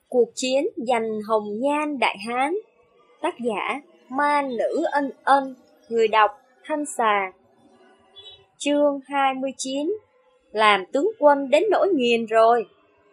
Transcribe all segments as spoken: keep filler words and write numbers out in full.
Cuộc chiến giành hồng nhan Đại Hán. Tác giả Man Nữ Ân Ân. Người đọc Thanh Xà. Chương hai mươi chín. Làm tướng quân đến nỗi nghiền rồi.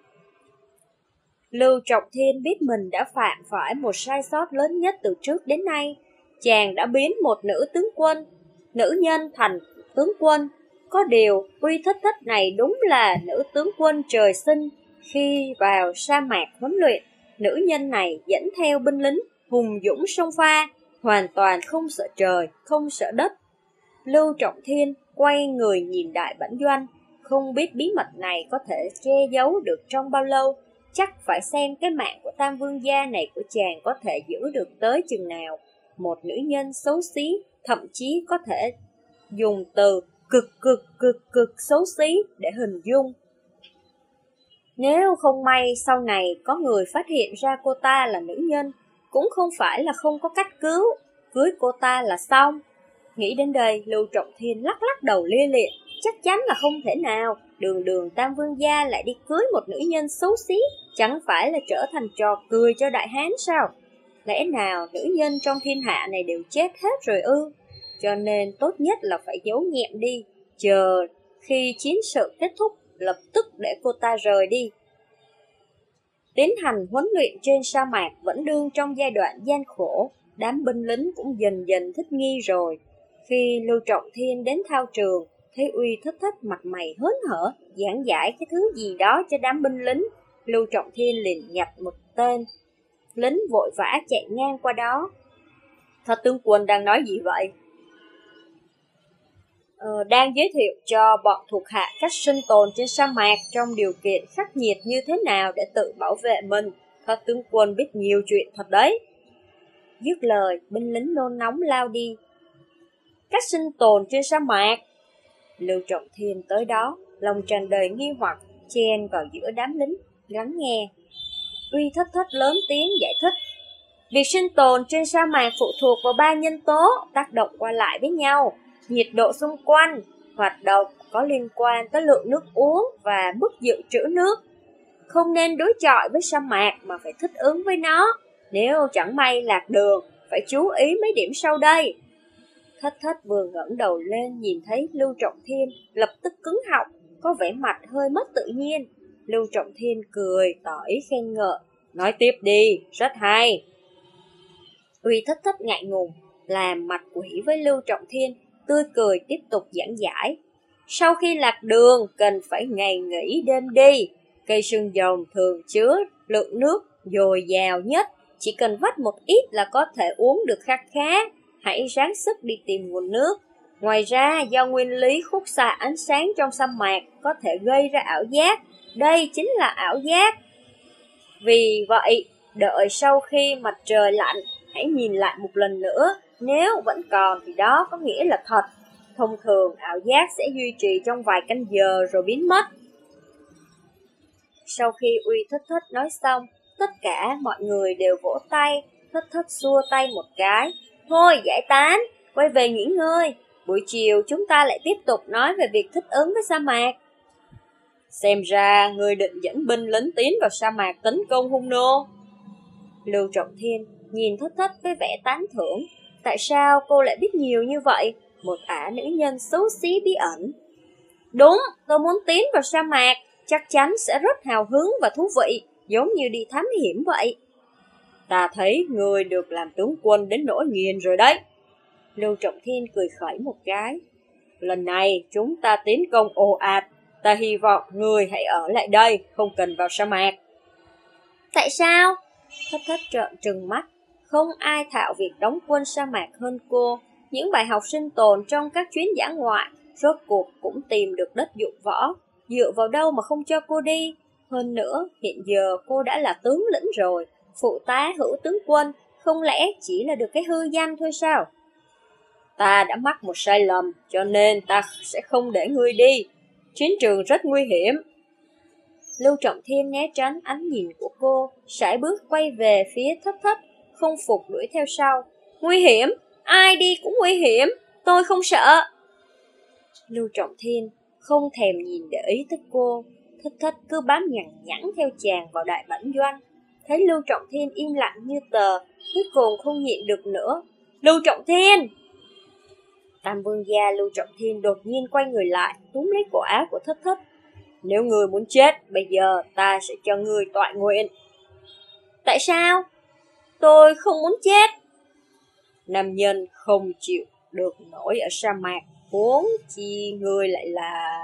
Lưu Trọng Thiên biết mình đã phạm phải một sai sót lớn nhất từ trước đến nay. Chàng đã biến một nữ tướng quân, nữ nhân thành tướng quân. Có điều, Uy Thất Thất này đúng là nữ tướng quân trời sinh. Khi vào sa mạc huấn luyện, nữ nhân này dẫn theo binh lính hùng dũng sông pha, hoàn toàn không sợ trời, không sợ đất. Lưu Trọng Thiên quay người nhìn Đại Bản Doanh, không biết bí mật này có thể che giấu được trong bao lâu. Chắc phải xem cái mạng của Tam Vương gia này của chàng có thể giữ được tới chừng nào. Một nữ nhân xấu xí, thậm chí có thể dùng từ cực cực cực cực xấu xí để hình dung. Nếu không may sau này có người phát hiện ra cô ta là nữ nhân, cũng không phải là không có cách cứu, cưới cô ta là xong. Nghĩ đến đây, Lưu Trọng Thiên lắc lắc đầu lia lịa, chắc chắn là không thể nào. Đường đường Tam Vương gia lại đi cưới một nữ nhân xấu xí, chẳng phải là trở thành trò cười cho Đại Hán sao? Lẽ nào nữ nhân trong thiên hạ này đều chết hết rồi ư? Cho nên tốt nhất là phải giấu nhẹm đi, chờ khi chiến sự kết thúc, lập tức để cô ta rời đi. Tiến hành huấn luyện trên sa mạc vẫn đương trong giai đoạn gian khổ, đám binh lính cũng dần dần thích nghi rồi. Khi Lưu Trọng Thiên đến thao trường, thấy Uy Thất Thất mặt mày hớn hở, giảng giải cái thứ gì đó cho đám binh lính. Lưu Trọng Thiên liền nhặt một tên lính vội vã chạy ngang qua đó. Thất tướng quân đang nói gì vậy? Ờ, đang giới thiệu cho bọn thuộc hạ cách sinh tồn trên sa mạc trong điều kiện khắc nghiệt như thế nào để tự bảo vệ mình. Thất tướng quân biết nhiều chuyện thật đấy. Dứt lời, binh lính nôn nóng lao đi. Cách sinh tồn trên sa mạc. Lưu Trọng Thiên tới đó, lòng tràn đầy nghi hoặc, chen vào giữa đám lính, lắng nghe. Uy Thất Thất lớn tiếng giải thích. Việc sinh tồn trên sa mạc phụ thuộc vào ba nhân tố tác động qua lại với nhau. Nhiệt độ xung quanh, hoạt động có liên quan tới lượng nước uống và mức dự trữ nước. Không nên đối chọi với sa mạc mà phải thích ứng với nó. Nếu chẳng may lạc đường, phải chú ý mấy điểm sau đây. Thất Thất vừa ngẩng đầu lên nhìn thấy Lưu Trọng Thiên, lập tức cứng họng, có vẻ mặt hơi mất tự nhiên. Lưu Trọng Thiên cười, tỏ ý khen ngợi. Nói tiếp đi, rất hay. Uy Thất Thất ngại ngùng, làm mặt quỷ với Lưu Trọng Thiên, tươi cười tiếp tục giảng giải. Sau khi lạc đường, cần phải ngày nghỉ đêm đi. Cây xương rồng thường chứa lượng nước dồi dào nhất, chỉ cần vắt một ít là có thể uống được kha khá. Hãy ráng sức đi tìm nguồn nước. Ngoài ra, do nguyên lý khúc xạ ánh sáng trong sa mạc có thể gây ra ảo giác. Đây chính là ảo giác. Vì vậy, đợi sau khi mặt trời lặn, hãy nhìn lại một lần nữa. Nếu vẫn còn thì đó có nghĩa là thật. Thông thường, ảo giác sẽ duy trì trong vài canh giờ rồi biến mất. Sau khi Uy Thất Thất nói xong, tất cả mọi người đều vỗ tay. Thất Thất xua tay một cái. Thôi giải tán, quay về nghỉ ngơi. Buổi chiều chúng ta lại tiếp tục nói về việc thích ứng với sa mạc. Xem ra người định dẫn binh lính tiến vào sa mạc tấn công hung nô. Lưu Trọng Thiên nhìn Thất Thất với vẻ tán thưởng. Tại sao cô lại biết nhiều như vậy? Một ả nữ nhân xấu xí bí ẩn. Đúng, tôi muốn tiến vào sa mạc, chắc chắn sẽ rất hào hứng và thú vị, giống như đi thám hiểm vậy. Ta thấy người được làm tướng quân đến nỗi nghiền rồi đấy. Lưu Trọng Thiên cười khẩy một cái. Lần này chúng ta tiến công ồ ạt, ta hy vọng người hãy ở lại đây, không cần vào sa mạc. Tại sao? Thất Thất trợn trừng mắt. Không ai thạo việc đóng quân sa mạc hơn cô. Những bài học sinh tồn trong các chuyến dã ngoại, rốt cuộc cũng tìm được đất dụng võ. Dựa vào đâu mà không cho cô đi? Hơn nữa, hiện giờ cô đã là tướng lĩnh rồi. Phụ tá hữu tướng quân, không lẽ chỉ là được cái hư danh thôi sao? Ta đã mắc một sai lầm, cho nên ta sẽ không để ngươi đi. Chiến trường rất nguy hiểm. Lưu Trọng Thiên né tránh ánh nhìn của cô, sải bước quay về phía Thất Thất, không phục đuổi theo sau. Nguy hiểm? Ai đi cũng nguy hiểm, tôi không sợ. Lưu Trọng Thiên không thèm nhìn để ý tới cô. Thất Thất cứ bám nhằng nhẵn theo chàng vào Đại Bản Doanh. thấy Lưu Trọng Thiên im lặng như tờ, cuối cùng không nhịn được nữa. Lưu Trọng Thiên! Tam Vương gia Lưu Trọng Thiên đột nhiên quay người lại, túm lấy cổ áo của Thất Thất. Nếu người muốn chết, bây giờ ta sẽ cho người tọa nguyện. Tại sao? Tôi không muốn chết. Nam nhân không chịu được nổi ở sa mạc, huống chi người lại là...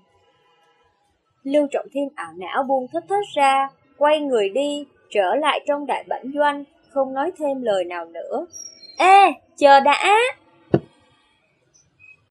Lưu Trọng Thiên ảo não buông Thất Thất ra, quay người đi, trở lại trong đại bản doanh, không nói thêm lời nào nữa. Ê, chờ đã!